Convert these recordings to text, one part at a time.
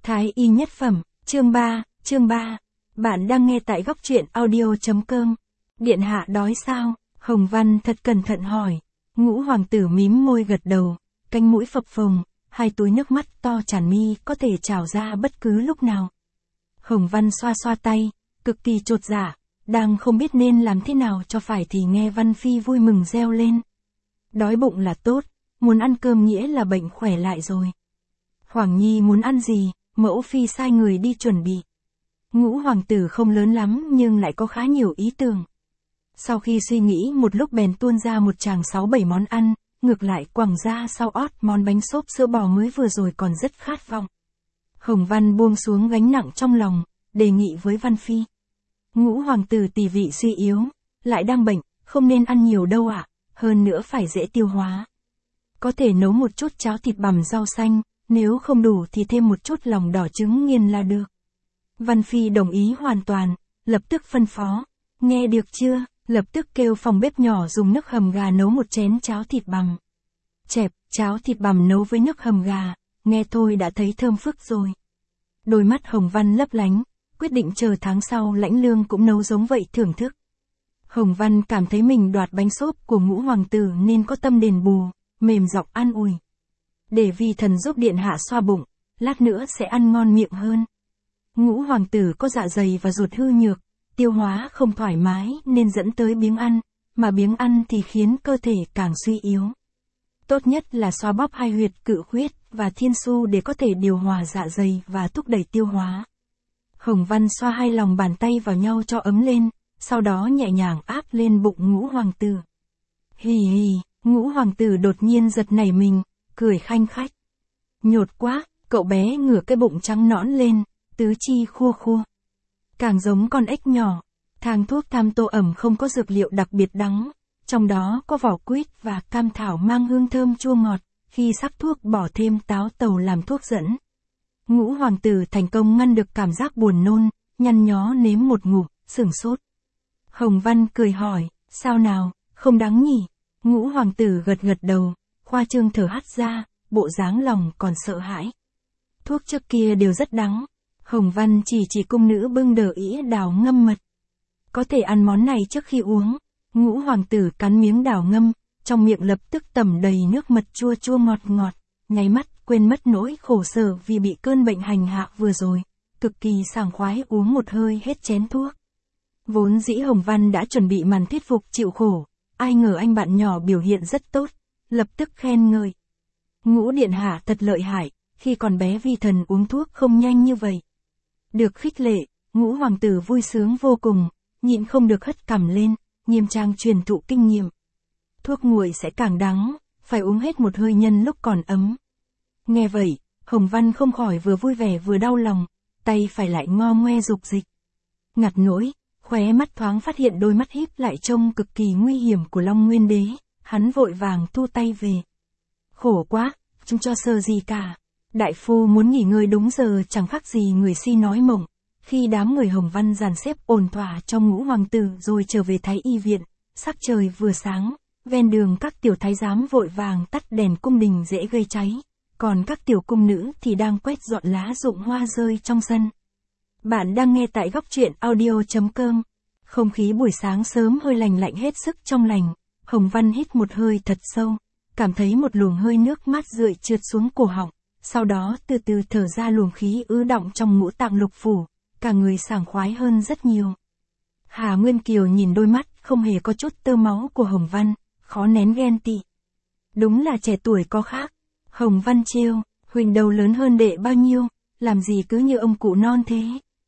Thái y nhất phẩm, chương 3. Bạn đang nghe tại góc truyện audio.com. Điện hạ đói sao? Hồng Văn thật cẩn thận hỏi. Ngũ hoàng tử mím môi gật đầu, cánh mũi phập phồng, hai túi nước mắt to tràn mi có thể trào ra bất cứ lúc nào. Hồng Văn xoa xoa tay, cực kỳ chột dạ, đang không biết nên làm thế nào cho phải thì nghe Văn Phi vui mừng reo lên. Đói bụng là tốt, muốn ăn cơm nghĩa là bệnh khỏe lại rồi. Hoàng Nhi muốn ăn gì, mẫu phi sai người đi chuẩn bị. Ngũ hoàng tử không lớn lắm nhưng lại có khá nhiều ý tưởng. Sau khi suy nghĩ một lúc bèn tuôn ra một tràng 6-7 món ăn, ngược lại quẳng ra sau ót món bánh xốp sữa bò mới vừa rồi còn rất khát vọng. Hồng Văn buông xuống gánh nặng trong lòng, đề nghị với Văn Phi. Ngũ hoàng tử tỳ vị suy yếu, lại đang bệnh, không nên ăn nhiều đâu ạ, hơn nữa phải dễ tiêu hóa. Có thể nấu một chút cháo thịt bằm rau xanh, nếu không đủ thì thêm một chút lòng đỏ trứng nghiền là được. Văn Phi đồng ý hoàn toàn, lập tức phân phó. Nghe được chưa, lập tức kêu phòng bếp nhỏ dùng nước hầm gà nấu một chén cháo thịt bằm. Chẹp, cháo thịt bằm nấu với nước hầm gà, nghe thôi đã thấy thơm phức rồi. Đôi mắt Hồng Văn lấp lánh, quyết định chờ tháng sau lãnh lương cũng nấu giống vậy thưởng thức. Hồng Văn cảm thấy mình đoạt bánh xốp của ngũ hoàng tử nên có tâm đền bù, mềm giọng an ủi. Để vi thần giúp điện hạ xoa bụng, lát nữa sẽ ăn ngon miệng hơn. Ngũ hoàng tử có dạ dày và ruột hư nhược, tiêu hóa không thoải mái nên dẫn tới biếng ăn, mà biếng ăn thì khiến cơ thể càng suy yếu. Tốt nhất là xoa bóp hai huyệt cự huyết và thiên su để có thể điều hòa dạ dày và thúc đẩy tiêu hóa. Hồng Văn xoa hai lòng bàn tay vào nhau cho ấm lên, sau đó nhẹ nhàng áp lên bụng ngũ hoàng tử. Hì hì, ngũ hoàng tử đột nhiên giật nảy mình, cười khanh khách. Nhột quá, cậu bé ngửa cái bụng trắng nõn lên, tứ chi khua khua. Càng giống con ếch nhỏ. Thang thuốc tham tô ẩm không có dược liệu đặc biệt đắng, trong đó có vỏ quýt và cam thảo mang hương thơm chua ngọt, khi sắc thuốc bỏ thêm táo tàu làm thuốc dẫn. Ngũ hoàng tử thành công ngăn được cảm giác buồn nôn, nhăn nhó nếm một ngụm, sửng sốt. Hồng Văn cười hỏi, sao nào, không đắng nhỉ? Ngũ hoàng tử gật gật đầu, khoa trương thở hắt ra, bộ dáng lòng còn sợ hãi. Thuốc trước kia đều rất đắng. Hồng Văn chỉ cung nữ bưng đờ ĩa đào ngâm mật. Có thể ăn món này trước khi uống. Ngũ hoàng tử cắn miếng đào ngâm, trong miệng lập tức tẩm đầy nước mật chua chua ngọt ngọt, nháy mắt quên mất nỗi khổ sở vì bị cơn bệnh hành hạ vừa rồi, cực kỳ sảng khoái uống một hơi hết chén thuốc. Vốn dĩ Hồng Văn đã chuẩn bị màn thuyết phục chịu khổ, ai ngờ anh bạn nhỏ biểu hiện rất tốt, lập tức khen ngợi. Ngũ điện hạ thật lợi hại, khi còn bé vi thần uống thuốc không nhanh như vậy. Được khích lệ, ngũ hoàng tử vui sướng vô cùng, nhịn không được hất cằm lên, nghiêm trang truyền thụ kinh nghiệm. Thuốc nguội sẽ càng đắng, phải uống hết một hơi nhân lúc còn ấm. Nghe vậy, Hồng Văn không khỏi vừa vui vẻ vừa đau lòng, tay phải lại ngo ngoe dục dịch. Ngặt nỗi, khóe mắt thoáng phát hiện đôi mắt híp lại trông cực kỳ nguy hiểm của Long Nguyên Đế, hắn vội vàng thu tay về. Khổ quá, chúng cho sơ gì cả. Đại phu muốn nghỉ ngơi đúng giờ chẳng khác gì người si nói mộng. Khi đám người Hồng Văn dàn xếp ổn thỏa trong ngũ hoàng tử rồi trở về thái y viện, sắc trời vừa sáng, ven đường các tiểu thái giám vội vàng tắt đèn cung đình dễ gây cháy, còn các tiểu cung nữ thì đang quét dọn lá rụng hoa rơi trong sân. Bạn đang nghe tại góc truyện audio.com. Không khí buổi sáng sớm hơi lành lạnh hết sức trong lành, Hồng Văn hít một hơi thật sâu, cảm thấy một luồng hơi nước mát rượi trượt xuống cổ họng. Sau đó từ từ thở ra luồng khí ứ đọng trong ngũ tạng lục phủ, cả người sảng khoái hơn rất nhiều. Hà Nguyên Kiều nhìn đôi mắt không hề có chút tơ máu của Hồng Văn, khó nén ghen tị. Đúng là trẻ tuổi có khác. Hồng Văn trêu, huỳnh đầu lớn hơn đệ bao nhiêu, làm gì cứ như ông cụ non thế.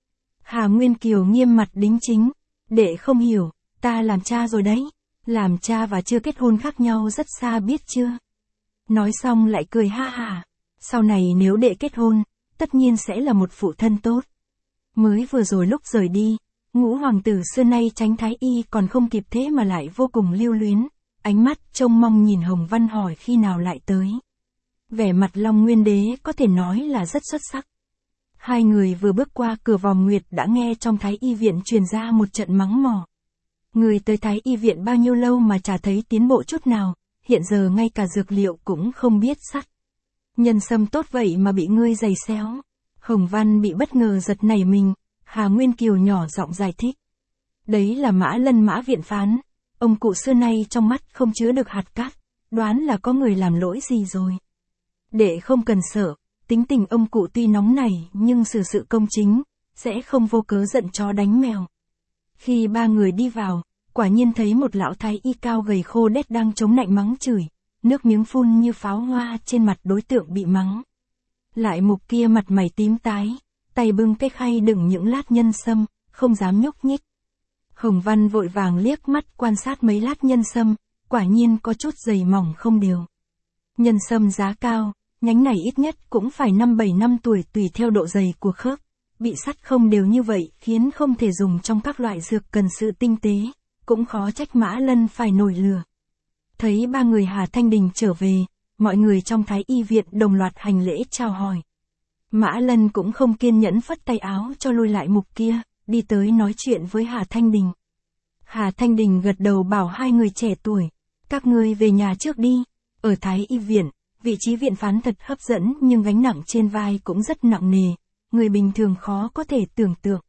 Hà Nguyên Kiều nghiêm mặt đính chính, đệ không hiểu, ta làm cha rồi đấy, làm cha và chưa kết hôn khác nhau rất xa biết chưa. Nói xong lại cười ha hả. Sau này nếu đệ kết hôn, tất nhiên sẽ là một phụ thân tốt. Mới vừa rồi lúc rời đi, ngũ hoàng tử xưa nay tránh thái y còn không kịp thế mà lại vô cùng lưu luyến, ánh mắt trông mong nhìn Hồng Văn hỏi khi nào lại tới. Vẻ mặt Long Nguyên Đế có thể nói là rất xuất sắc. Hai người vừa bước qua cửa vòm nguyệt đã nghe trong thái y viện truyền ra một trận mắng mỏ. Người tới thái y viện bao nhiêu lâu mà chả thấy tiến bộ chút nào, hiện giờ ngay cả dược liệu cũng không biết sắc. Nhân sâm tốt vậy mà bị ngươi giày xéo. Hồng Văn bị bất ngờ giật nảy mình, Hà Nguyên Kiều nhỏ giọng giải thích. Đấy là Mã Lân Mã viện phán, ông cụ xưa nay trong mắt không chứa được hạt cát, đoán là có người làm lỗi gì rồi. Đệ không cần sợ, tính tình ông cụ tuy nóng nảy nhưng xử sự công chính, sẽ không vô cớ giận chó đánh mèo. Khi ba người đi vào, quả nhiên thấy một lão thái y cao gầy khô đét đang chống nạnh mắng chửi, nước miếng phun như pháo hoa trên mặt đối tượng bị mắng. Lại Mục kia mặt mày tím tái, tay bưng cái khay đựng những lát nhân sâm, không dám nhúc nhích. Hồng Văn vội vàng liếc mắt quan sát mấy lát nhân sâm, quả nhiên có chút dày mỏng không đều. Nhân sâm giá cao, nhánh này ít nhất cũng phải 5-7 năm tuổi tùy theo độ dày của khớp. Bị sắt không đều như vậy khiến không thể dùng trong các loại dược cần sự tinh tế, cũng khó trách Mã Lân phải nổi lửa. Thấy ba người Hà Thanh Đình trở về, mọi người trong Thái Y viện đồng loạt hành lễ chào hỏi. Mã Lân cũng không kiên nhẫn phất tay áo cho lui lại Mục kia, đi tới nói chuyện với Hà Thanh Đình. Hà Thanh Đình gật đầu bảo hai người trẻ tuổi, các ngươi về nhà trước đi, ở Thái Y viện, vị trí viện phán thật hấp dẫn nhưng gánh nặng trên vai cũng rất nặng nề, người bình thường khó có thể tưởng tượng.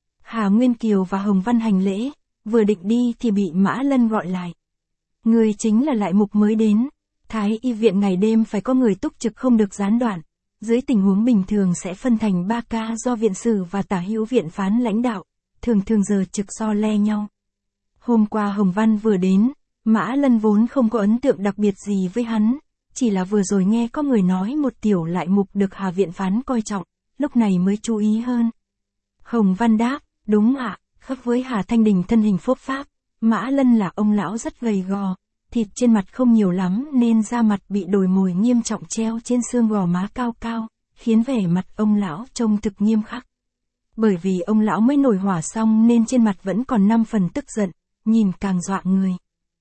Hà Nguyên Kiều và Hồng Văn hành lễ, vừa định đi thì bị Mã Lân gọi lại. Người chính là lại Mục mới đến, Thái Y viện ngày đêm phải có người túc trực không được gián đoạn, dưới tình huống bình thường sẽ phân thành 3 ca do viện sử và tả hữu viện phán lãnh đạo, thường giờ trực so le nhau. Hôm qua Hồng Văn vừa đến, Mã Lân vốn không có ấn tượng đặc biệt gì với hắn, chỉ là vừa rồi nghe có người nói một tiểu lại Mục được Hà viện phán coi trọng, lúc này mới chú ý hơn. Hồng Văn đáp, đúng ạ, khác với Hà Thanh Đình thân hình phốp pháp, Mã Lân là ông lão rất gầy gò, thịt trên mặt không nhiều lắm nên da mặt bị đồi mồi nghiêm trọng treo trên xương gò má cao cao, khiến vẻ mặt ông lão trông thực nghiêm khắc. Bởi vì ông lão mới nổi hỏa xong nên trên mặt vẫn còn 5 phần tức giận, nhìn càng dọa người.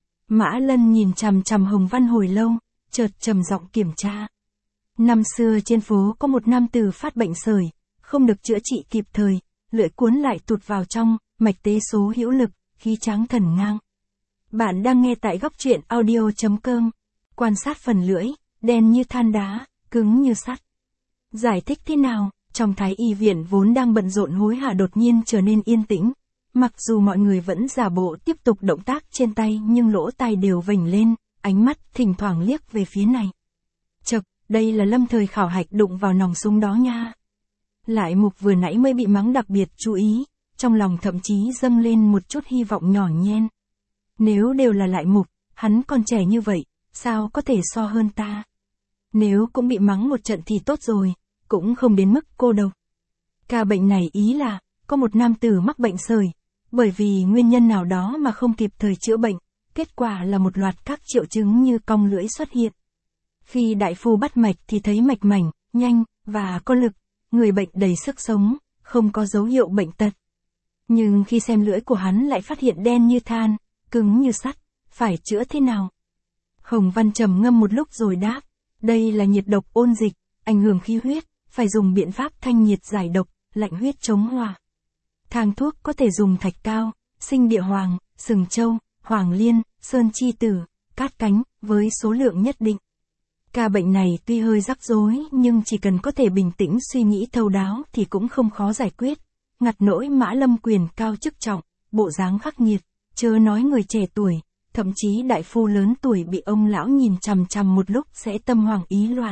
Mã Lân nhìn chằm chằm Hồng Văn hồi lâu, chợt trầm giọng kiểm tra. Năm xưa trên phố có một nam tử phát bệnh sởi, không được chữa trị kịp thời, lưỡi cuốn lại tụt vào trong, mạch tế số hữu lực, khí tráng thần ngang. Bạn đang nghe tại góc truyện audio.com. Quan sát phần lưỡi, đen như than đá, cứng như sắt. Giải thích thế nào? Trong Thái Y viện vốn đang bận rộn hối hả đột nhiên trở nên yên tĩnh. Mặc dù mọi người vẫn giả bộ tiếp tục động tác trên tay nhưng lỗ tai đều vểnh lên, ánh mắt thỉnh thoảng liếc về phía này. Chậc, đây là lâm thời khảo hạch đụng vào nòng súng đó nha. Lại Mục vừa nãy mới bị mắng đặc biệt chú ý, trong lòng thậm chí dâng lên một chút hy vọng nhỏ nhen. Nếu đều là lại Mục, hắn còn trẻ như vậy, sao có thể so hơn ta? Nếu cũng bị mắng một trận thì tốt rồi, cũng không đến mức cô độc. Ca bệnh này ý là, có một nam tử mắc bệnh sởi, bởi vì nguyên nhân nào đó mà không kịp thời chữa bệnh, kết quả là một loạt các triệu chứng như cong lưỡi xuất hiện. Khi đại phu bắt mạch thì thấy mạch mảnh, nhanh, và có lực, người bệnh đầy sức sống, không có dấu hiệu bệnh tật. Nhưng khi xem lưỡi của hắn lại phát hiện đen như than, cứng như sắt, phải chữa thế nào? Hồng Văn trầm ngâm một lúc rồi đáp, đây là nhiệt độc ôn dịch, ảnh hưởng khí huyết, phải dùng biện pháp thanh nhiệt giải độc, lạnh huyết chống hỏa. Thang thuốc có thể dùng thạch cao, sinh địa hoàng, sừng châu, hoàng liên, sơn chi tử, cát cánh, với số lượng nhất định. Ca bệnh này tuy hơi rắc rối nhưng chỉ cần có thể bình tĩnh suy nghĩ thấu đáo thì cũng không khó giải quyết. Ngặt nỗi Mã Lâm quyền cao chức trọng, bộ dáng khắc nghiệt, chớ nói người trẻ tuổi, thậm chí đại phu lớn tuổi bị ông lão nhìn chằm chằm một lúc sẽ tâm hoảng ý loạn.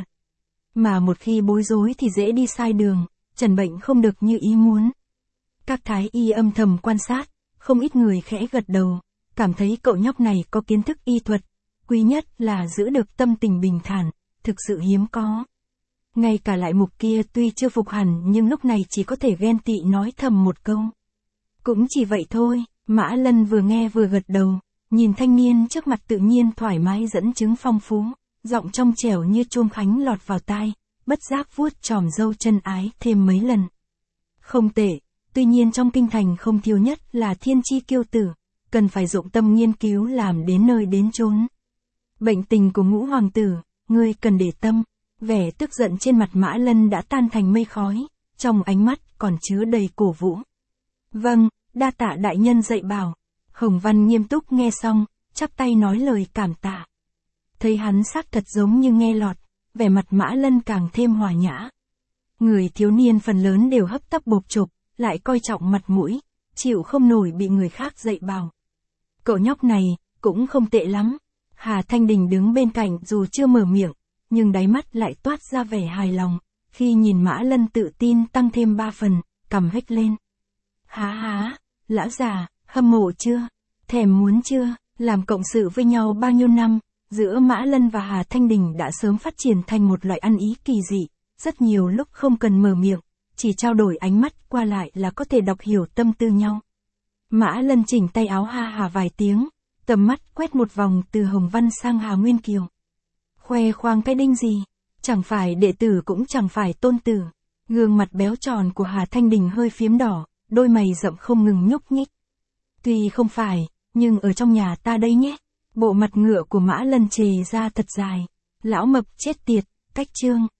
Mà một khi bối rối thì dễ đi sai đường, trần bệnh không được như ý muốn. Các thái y âm thầm quan sát, không ít người khẽ gật đầu, cảm thấy cậu nhóc này có kiến thức y thuật, quý nhất là giữ được tâm tình bình thản, thực sự hiếm có. Ngay cả lại Mục kia tuy chưa phục hẳn nhưng lúc này chỉ có thể ghen tị nói thầm một câu. Cũng chỉ vậy thôi, Mã Lân vừa nghe vừa gật đầu, nhìn thanh niên trước mặt tự nhiên thoải mái dẫn chứng phong phú, giọng trong trẻo như chuông khánh lọt vào tai, bất giác vuốt chòm râu chân ái thêm mấy lần. Không tệ, tuy nhiên trong kinh thành không thiếu nhất là thiên chi kiêu tử, cần phải dụng tâm nghiên cứu làm đến nơi đến chốn. Bệnh tình của Ngũ hoàng tử, ngươi cần để tâm. Vẻ tức giận trên mặt Mã Lân đã tan thành mây khói, trong ánh mắt còn chứa đầy cổ vũ. Vâng, đa tạ đại nhân dạy bảo. Hồng Văn nghiêm túc nghe xong, chắp tay nói lời cảm tạ. Thấy hắn xác thật giống như nghe lọt, vẻ mặt Mã Lân càng thêm hòa nhã. Người thiếu niên phần lớn đều hấp tấp bộp chộp, lại coi trọng mặt mũi, chịu không nổi bị người khác dạy bảo. Cậu nhóc này, cũng không tệ lắm. Hà Thanh Đình đứng bên cạnh dù chưa mở miệng, nhưng đáy mắt lại toát ra vẻ hài lòng, khi nhìn Mã Lân tự tin tăng thêm 3 phần, cằm hếch lên. Há, lão già, hâm mộ chưa? Thèm muốn chưa? Làm cộng sự với nhau bao nhiêu năm, giữa Mã Lân và Hà Thanh Đình đã sớm phát triển thành một loại ăn ý kỳ dị, rất nhiều lúc không cần mở miệng, chỉ trao đổi ánh mắt qua lại là có thể đọc hiểu tâm tư nhau. Mã Lân chỉnh tay áo ha hà vài tiếng, tầm mắt quét một vòng từ Hồng Văn sang Hà Nguyên Kiều. Khoe khoang cái đinh gì, chẳng phải đệ tử cũng chẳng phải tôn tử. Gương mặt béo tròn của Hà Thanh Đình hơi phiếm đỏ, đôi mày rậm không ngừng nhúc nhích. Tuy không phải, nhưng ở trong nhà ta đây nhé. Bộ mặt ngựa của Mã Lân chề ra thật dài. Lão mập chết tiệt, cách trương.